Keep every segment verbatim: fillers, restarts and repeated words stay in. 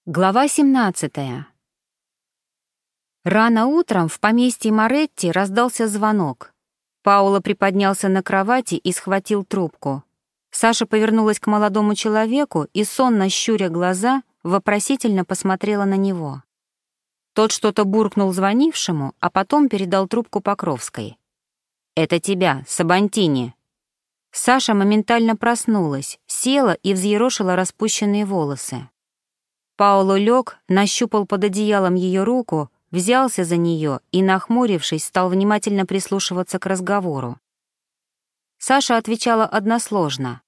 Глава семнадцатая. Рано утром в поместье Моретти раздался звонок. Паоло приподнялся на кровати и схватил трубку. Саша повернулась к молодому человеку и, сонно щуря глаза, вопросительно посмотрела на него. Тот что-то буркнул звонившему, а потом передал трубку Покровской. «Это тебя, Сабантини». Саша моментально проснулась, села и взъерошила распущенные волосы. Паоло лег, нащупал под одеялом ее руку, взялся за нее и, нахмурившись, стал внимательно прислушиваться к разговору. Саша отвечала односложно.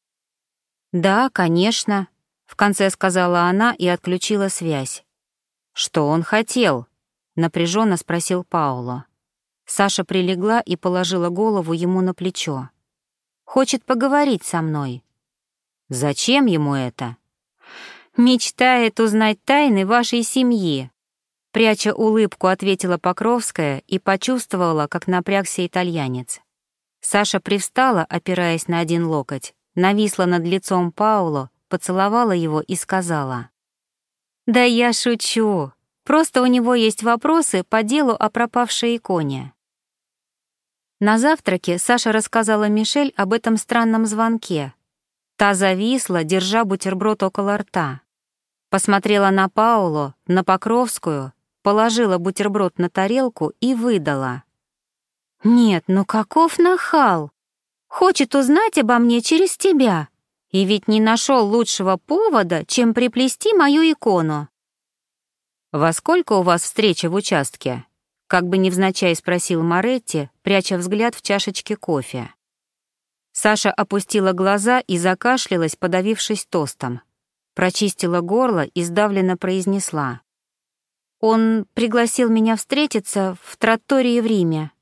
«Да, конечно», — в конце сказала она и отключила связь. «Что он хотел?» — напряженно спросил Паоло. Саша прилегла и положила голову ему на плечо. «Хочет поговорить со мной». «Зачем ему это?» «Мечтает узнать тайны вашей семьи», — пряча улыбку, ответила Покровская и почувствовала, как напрягся итальянец. Саша привстала, опираясь на один локоть, нависла над лицом Паоло, поцеловала его и сказала: «Да я шучу, просто у него есть вопросы по делу о пропавшей иконе». На завтраке Саша рассказала Мишель об этом странном звонке. Та зависла, держа бутерброд около рта. Посмотрела на Паоло, на Покровскую, положила бутерброд на тарелку и выдала: «Нет, ну каков нахал! Хочет узнать обо мне через тебя, и ведь не нашел лучшего повода, чем приплести мою икону». «Во сколько у вас встреча в участке?» — как бы невзначай спросил Моретти, пряча взгляд в чашечке кофе. Саша опустила глаза и закашлялась, подавившись тостом. Прочистила горло и сдавленно произнесла: «Он пригласил меня встретиться в траттории в Риме».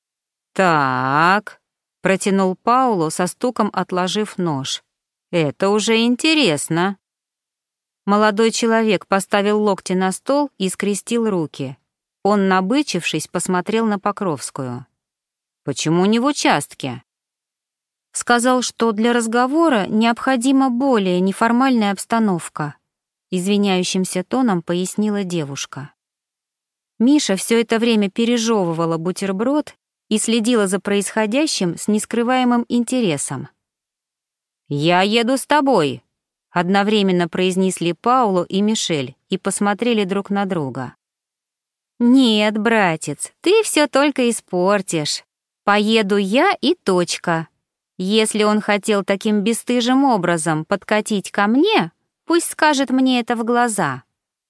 «Так», — протянул Паоло, со стуком отложив нож. «Это уже интересно». Молодой человек поставил локти на стол и скрестил руки. Он, набычившись, посмотрел на Покровскую. «Почему не в участке?» Сказал, что для разговора необходима более неформальная обстановка, извиняющимся тоном пояснила девушка. Миша все это время пережевывала бутерброд и следила за происходящим с нескрываемым интересом. «Я еду с тобой», — одновременно произнесли Паоло и Мишель и посмотрели друг на друга. «Нет, братец, ты все только испортишь. Поеду я и точка. Если он хотел таким бесстыжим образом подкатить ко мне, пусть скажет мне это в глаза».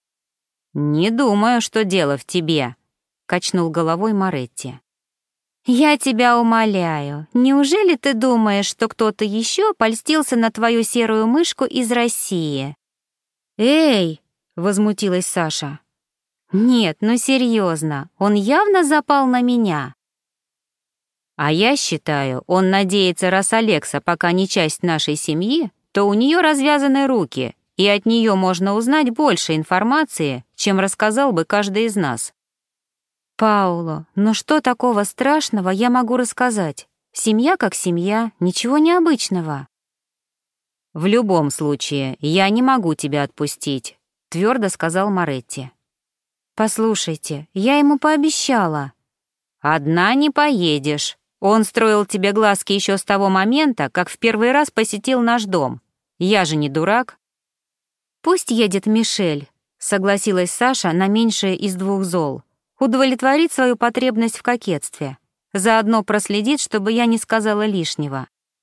«Не думаю, что дело в тебе», — качнул головой Моретти. «Я тебя умоляю, неужели ты думаешь, что кто-то еще польстился на твою серую мышку из России?» «Эй!» — возмутилась Саша. «Нет, ну серьезно, он явно запал на меня». «А я считаю, он надеется, раз Алекса пока не часть нашей семьи, то у нее развязаны руки, и от нее можно узнать больше информации, чем рассказал бы каждый из нас». «Паоло, ну что такого страшного я могу рассказать? Семья как семья, ничего необычного». «В любом случае, я не могу тебя отпустить», — твердо сказал Моретти. «Послушайте, я ему пообещала». «Одна не поедешь. Он строил тебе глазки еще с того момента, как в первый раз посетил наш дом. Я же не дурак». «Пусть едет Мишель», — согласилась Саша на меньшее из двух зол. «Удовлетворит свою потребность в кокетстве. Заодно проследит, чтобы я не сказала лишнего».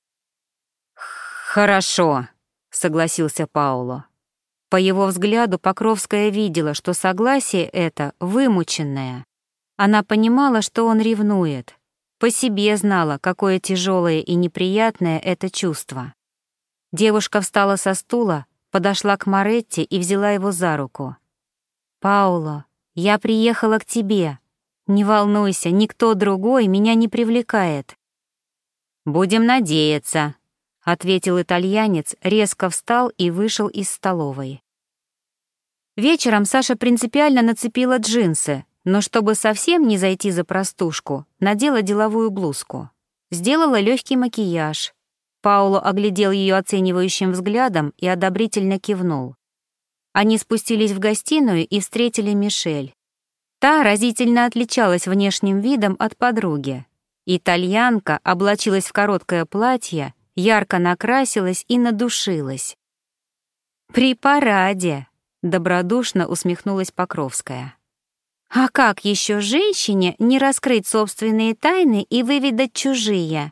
«Хорошо», — согласился Паоло. По его взгляду Покровская видела, что согласие это вымученное. Она понимала, что он ревнует. По себе знала, какое тяжелое и неприятное это чувство. Девушка встала со стула, подошла к Моретти и взяла его за руку. «Паоло, я приехала к тебе. Не волнуйся, никто другой меня не привлекает». «Будем надеяться», — ответил итальянец, резко встал и вышел из столовой. Вечером Саша принципиально нацепила джинсы, но чтобы совсем не зайти за простушку, надела деловую блузку. Сделала легкий макияж. Паоло оглядел ее оценивающим взглядом и одобрительно кивнул. Они спустились в гостиную и встретили Мишель. Та разительно отличалась внешним видом от подруги. Итальянка облачилась в короткое платье, ярко накрасилась и надушилась. «При параде», — добродушно усмехнулась Покровская. «А как еще женщине не раскрыть собственные тайны и выведать чужие?»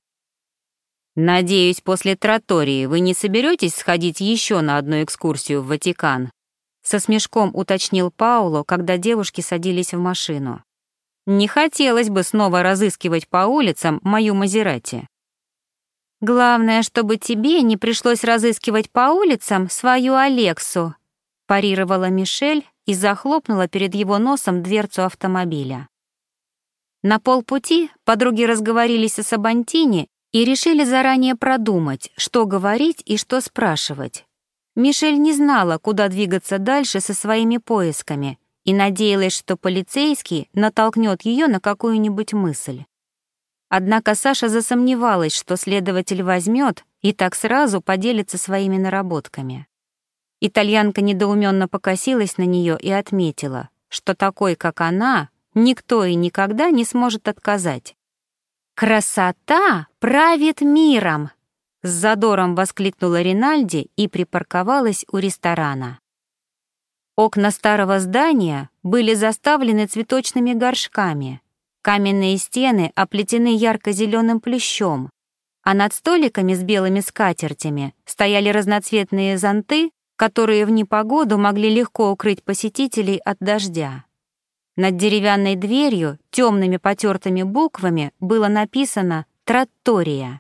«Надеюсь, после тратории вы не соберетесь сходить еще на одну экскурсию в Ватикан?» Со смешком уточнил Пауло, когда девушки садились в машину. «Не хотелось бы снова разыскивать по улицам мою Мазерати». «Главное, чтобы тебе не пришлось разыскивать по улицам свою Алексу», парировала Мишель и захлопнула перед его носом дверцу автомобиля. На полпути подруги разговорились о Сабантине и решили заранее продумать, что говорить и что спрашивать. Мишель не знала, куда двигаться дальше со своими поисками, и надеялась, что полицейский натолкнет ее на какую-нибудь мысль. Однако Саша засомневалась, что следователь возьмет и так сразу поделится своими наработками. Итальянка недоуменно покосилась на нее и отметила, что такой, как она, никто и никогда не сможет отказать. «Красота правит миром!» С задором воскликнула Ринальди и припарковалась у ресторана. Окна старого здания были заставлены цветочными горшками, каменные стены оплетены ярко-зеленым плющом, а над столиками с белыми скатертями стояли разноцветные зонты, которые в непогоду могли легко укрыть посетителей от дождя. Над деревянной дверью темными потертыми буквами было написано «Траттория».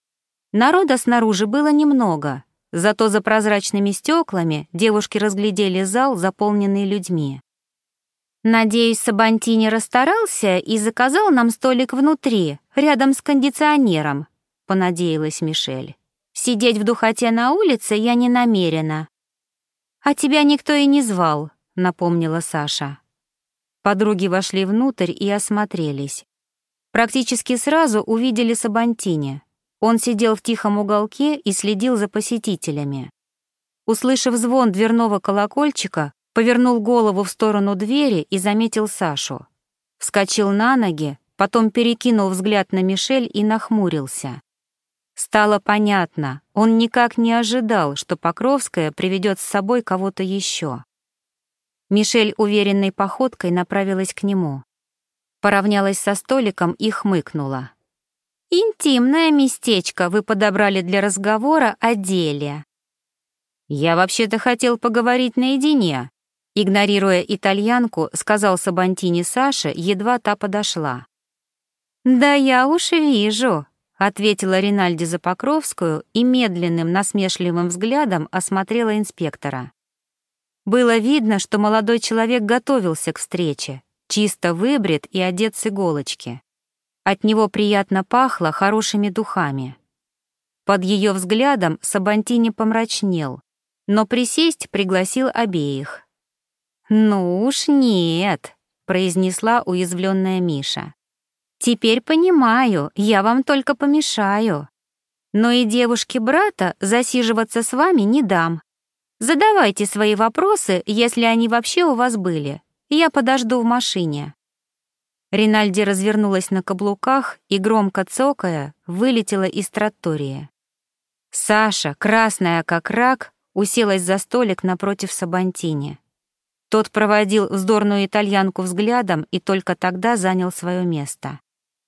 Народа снаружи было немного, зато за прозрачными стеклами девушки разглядели зал, заполненный людьми. «Надеюсь, Сабантини расстарался и заказал нам столик внутри, рядом с кондиционером», — понадеялась Мишель. «Сидеть в духоте на улице я не намерена». «А тебя никто и не звал», — напомнила Саша. Подруги вошли внутрь и осмотрелись. Практически сразу увидели Сабантини. Он сидел в тихом уголке и следил за посетителями. Услышав звон дверного колокольчика, повернул голову в сторону двери и заметил Сашу. Вскочил на ноги, потом перекинул взгляд на Мишель и нахмурился. Стало понятно, он никак не ожидал, что Покровская приведет с собой кого-то еще. Мишель уверенной походкой направилась к нему. Поравнялась со столиком и хмыкнула. «Интимное местечко вы подобрали для разговора о деле». «Я вообще-то хотел поговорить наедине», — игнорируя итальянку, сказал Сабантини Саше, едва та подошла. «Да я уж вижу», — ответила Ринальди за Покровскую и медленным насмешливым взглядом осмотрела инспектора. Было видно, что молодой человек готовился к встрече, чисто выбрит и одет с иголочки. От него приятно пахло хорошими духами. Под ее взглядом Сабантини помрачнел, но присесть пригласил обеих. «Ну уж нет», — произнесла уязвленная Миша. «Теперь понимаю, я вам только помешаю. Но и девушке брата засиживаться с вами не дам. Задавайте свои вопросы, если они вообще у вас были. Я подожду в машине». Ринальди развернулась на каблуках и, громко цокая, вылетела из траттории. Саша, красная как рак, уселась за столик напротив Сабантини. Тот проводил вздорную итальянку взглядом и только тогда занял свое место.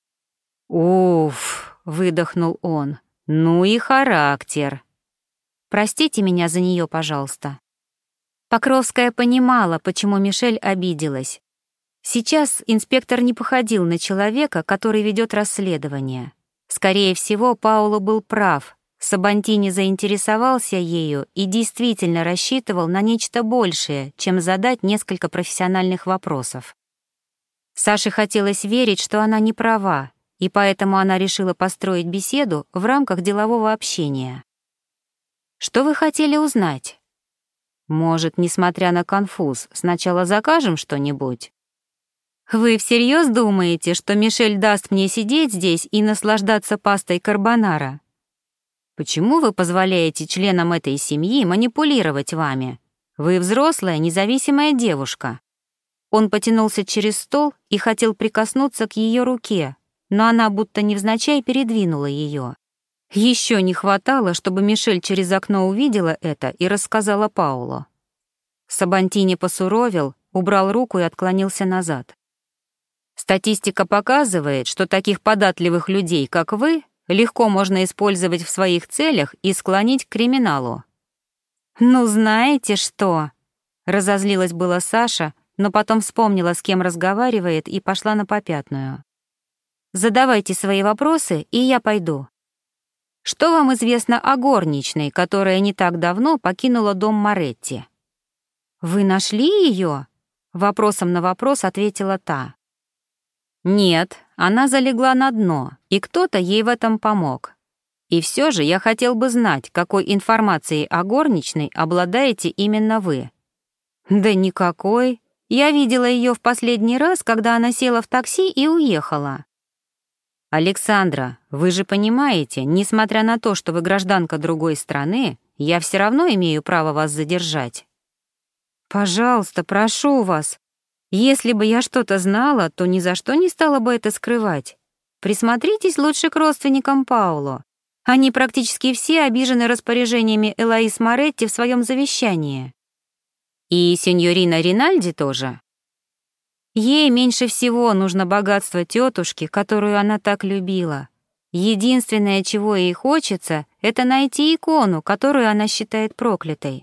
«Уф», — выдохнул он, — «ну и характер». «Простите меня за нее, пожалуйста». Покровская понимала, почему Мишель обиделась. Сейчас инспектор не походил на человека, который ведет расследование. Скорее всего, Пауло был прав. Сабантини заинтересовался ею и действительно рассчитывал на нечто большее, чем задать несколько профессиональных вопросов. Саше хотелось верить, что она не права, и поэтому она решила построить беседу в рамках делового общения. «Что вы хотели узнать?» «Может, несмотря на конфуз, сначала закажем что-нибудь?» «Вы всерьез думаете, что Мишель даст мне сидеть здесь и наслаждаться пастой карбонара?» «Почему вы позволяете членам этой семьи манипулировать вами? Вы взрослая, независимая девушка». Он потянулся через стол и хотел прикоснуться к ее руке, но она будто невзначай передвинула ее. Еще не хватало, чтобы Мишель через окно увидела это и рассказала Пауло. Сабантини посуровил, убрал руку и отклонился назад. «Статистика показывает, что таких податливых людей, как вы, легко можно использовать в своих целях и склонить к криминалу». «Ну, знаете что?» — разозлилась была Саша, но потом вспомнила, с кем разговаривает, и пошла на попятную. «Задавайте свои вопросы, и я пойду. Что вам известно о горничной, которая не так давно покинула дом Моретти?» «Вы нашли ее?» — вопросом на вопрос ответила та. «Нет, она залегла на дно, и кто-то ей в этом помог. И все же я хотел бы знать, какой информацией о горничной обладаете именно вы». «Да никакой. Я видела ее в последний раз, когда она села в такси и уехала». «Александра, вы же понимаете, несмотря на то, что вы гражданка другой страны, я все равно имею право вас задержать». «Пожалуйста, прошу вас. Если бы я что-то знала, то ни за что не стала бы это скрывать. Присмотритесь лучше к родственникам Пауло. Они практически все обижены распоряжениями Элоиз Моретти в своем завещании». «И сеньорина Ринальди тоже?» «Ей меньше всего нужно богатство тетушки, которую она так любила. Единственное, чего ей хочется, это найти икону, которую она считает проклятой».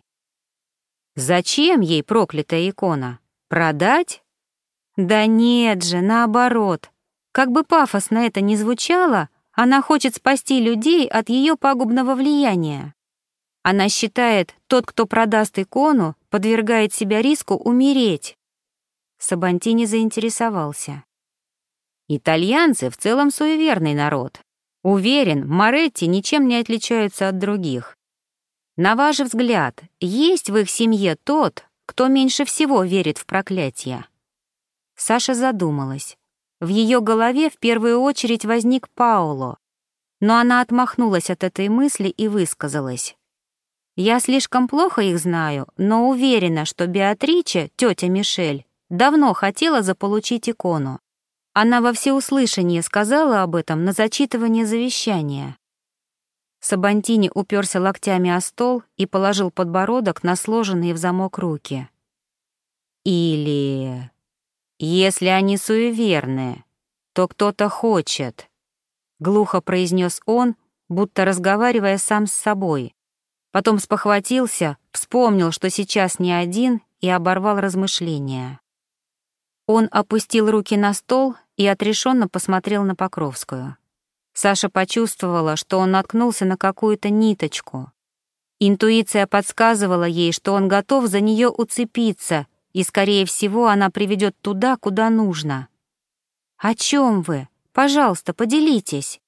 «Зачем ей проклятая икона? Продать?» «Да нет же, наоборот. Как бы пафосно это ни звучало, она хочет спасти людей от ее пагубного влияния. Она считает, тот, кто продаст икону, подвергает себя риску умереть». Сабантини заинтересовался. «Итальянцы в целом суеверный народ. Уверен, Моретти ничем не отличаются от других. На ваш взгляд, есть в их семье тот, кто меньше всего верит в проклятие?» Саша задумалась. В ее голове в первую очередь возник Пауло, но она отмахнулась от этой мысли и высказалась. «Я слишком плохо их знаю, но уверена, что Беатриче, тетя Мишель, давно хотела заполучить икону. Она во всеуслышание сказала об этом на зачитывание завещания». Сабантини уперся локтями о стол и положил подбородок на сложенные в замок руки. «Или... если они суеверные, то кто-то хочет», — глухо произнес он, будто разговаривая сам с собой. Потом спохватился, вспомнил, что сейчас не один, и оборвал размышления. Он опустил руки на стол и отрешенно посмотрел на Покровскую. Саша почувствовала, что он наткнулся на какую-то ниточку. Интуиция подсказывала ей, что он готов за нее уцепиться, и, скорее всего, она приведет туда, куда нужно. «О чем вы? Пожалуйста, поделитесь».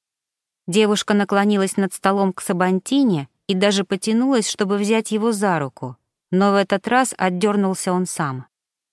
Девушка наклонилась над столом к Сабантине и даже потянулась, чтобы взять его за руку, но в этот раз отдернулся он сам.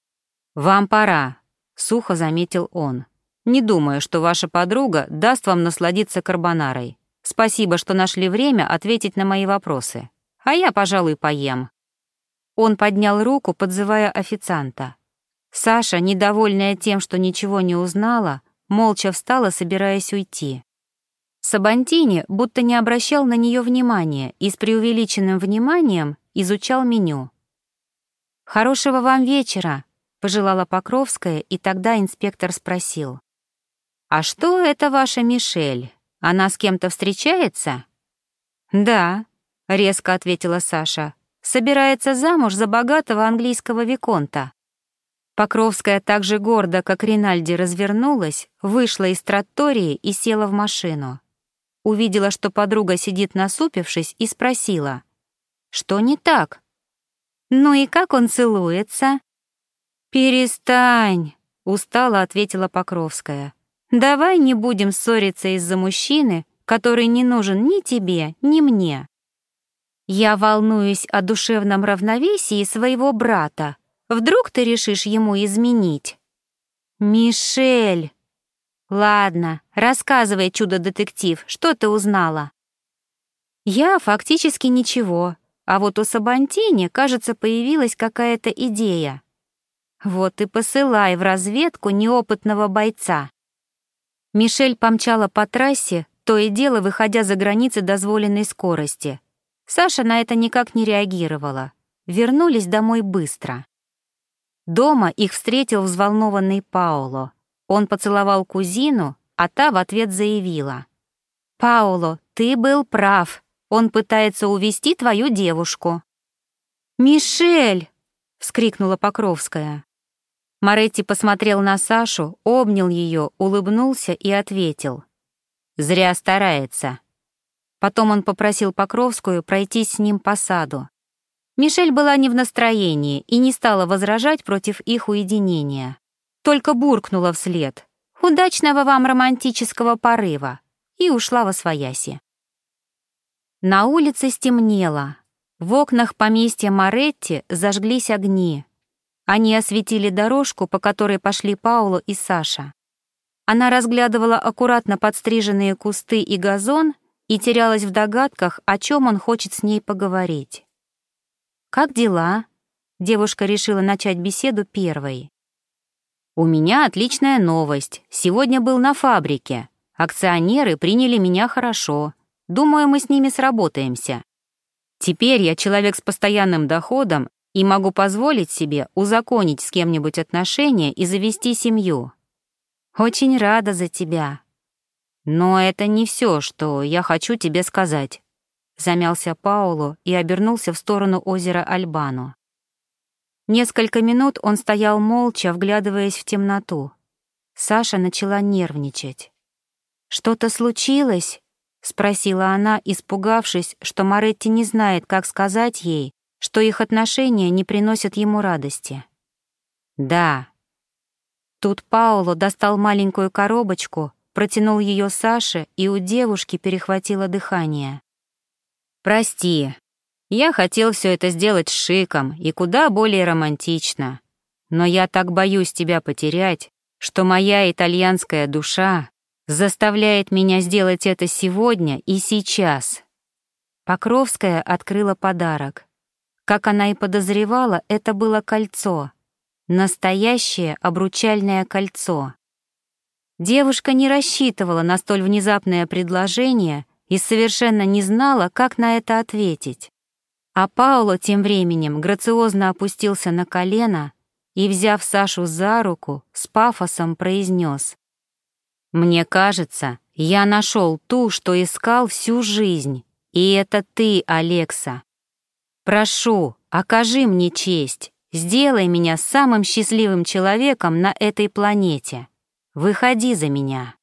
«Вам пора», — сухо заметил он. «Не думаю, что ваша подруга даст вам насладиться карбонарой. Спасибо, что нашли время ответить на мои вопросы. А я, пожалуй, поем». Он поднял руку, подзывая официанта. Саша, недовольная тем, что ничего не узнала, молча встала, собираясь уйти. Сабантини будто не обращал на нее внимания и с преувеличенным вниманием изучал меню. «Хорошего вам вечера», — пожелала Покровская, и тогда инспектор спросил. «А что это ваша Мишель? Она с кем-то встречается?» «Да», — резко ответила Саша, — «собирается замуж за богатого английского виконта». Покровская так же гордо, как Ринальди, развернулась, вышла из траттории и села в машину. Увидела, что подруга сидит насупившись, и спросила. «Что не так?» «Ну и как он целуется?» «Перестань», — устало ответила Покровская. «Давай не будем ссориться из-за мужчины, который не нужен ни тебе, ни мне. Я волнуюсь о душевном равновесии своего брата. Вдруг ты решишь ему изменить?» «Мишель!» «Ладно, рассказывай, чудо-детектив, что ты узнала?» «Я фактически ничего. а вот у Сабантини, кажется, появилась какая-то идея. Вот и посылай в разведку неопытного бойца». Мишель помчала по трассе, то и дело выходя за границы дозволенной скорости. Саша на это никак не реагировала. Вернулись домой быстро. Дома их встретил взволнованный Паоло. Он поцеловал кузину, а та в ответ заявила: «Паоло, ты был прав. Он пытается увести твою девушку». «Мишель!» — вскрикнула Покровская. Моретти посмотрел на Сашу, обнял ее, улыбнулся и ответил: «Зря старается». Потом он попросил Покровскую пройтись с ним по саду. Мишель была не в настроении и не стала возражать против их уединения. Только буркнула вслед: «Удачного вам романтического порыва!» и ушла восвояси. На улице стемнело. В окнах поместья Моретти зажглись огни. Они осветили дорожку, по которой пошли Паоло и Саша. Она разглядывала аккуратно подстриженные кусты и газон и терялась в догадках, о чем он хочет с ней поговорить. «Как дела?» — девушка решила начать беседу первой. «У меня отличная новость. Сегодня был на фабрике. Акционеры приняли меня хорошо. Думаю, мы с ними сработаемся. Теперь я человек с постоянным доходом и могу позволить себе узаконить с кем-нибудь отношения и завести семью. Очень рада за тебя. Но это не все, что я хочу тебе сказать», — замялся Паоло и обернулся в сторону озера Альбано. Несколько минут он стоял молча, вглядываясь в темноту. Саша начала нервничать. «Что-то случилось?» — спросила она, испугавшись, что Моретти не знает, как сказать ей, что их отношения не приносят ему радости. «Да». Тут Паоло достал маленькую коробочку, протянул ее Саше, и у девушки перехватило дыхание. «Прости, я хотел все это сделать с шиком и куда более романтично, но я так боюсь тебя потерять, что моя итальянская душа заставляет меня сделать это сегодня и сейчас». Покровская открыла подарок. Как она и подозревала, это было кольцо. Настоящее обручальное кольцо. Девушка не рассчитывала на столь внезапное предложение и совершенно не знала, как на это ответить. А Паоло тем временем грациозно опустился на колено и, взяв Сашу за руку, с пафосом произнес: «Мне кажется, я нашел ту, что искал всю жизнь, и это ты, Алекса. Прошу, окажи мне честь, сделай меня самым счастливым человеком на этой планете. Выходи за меня».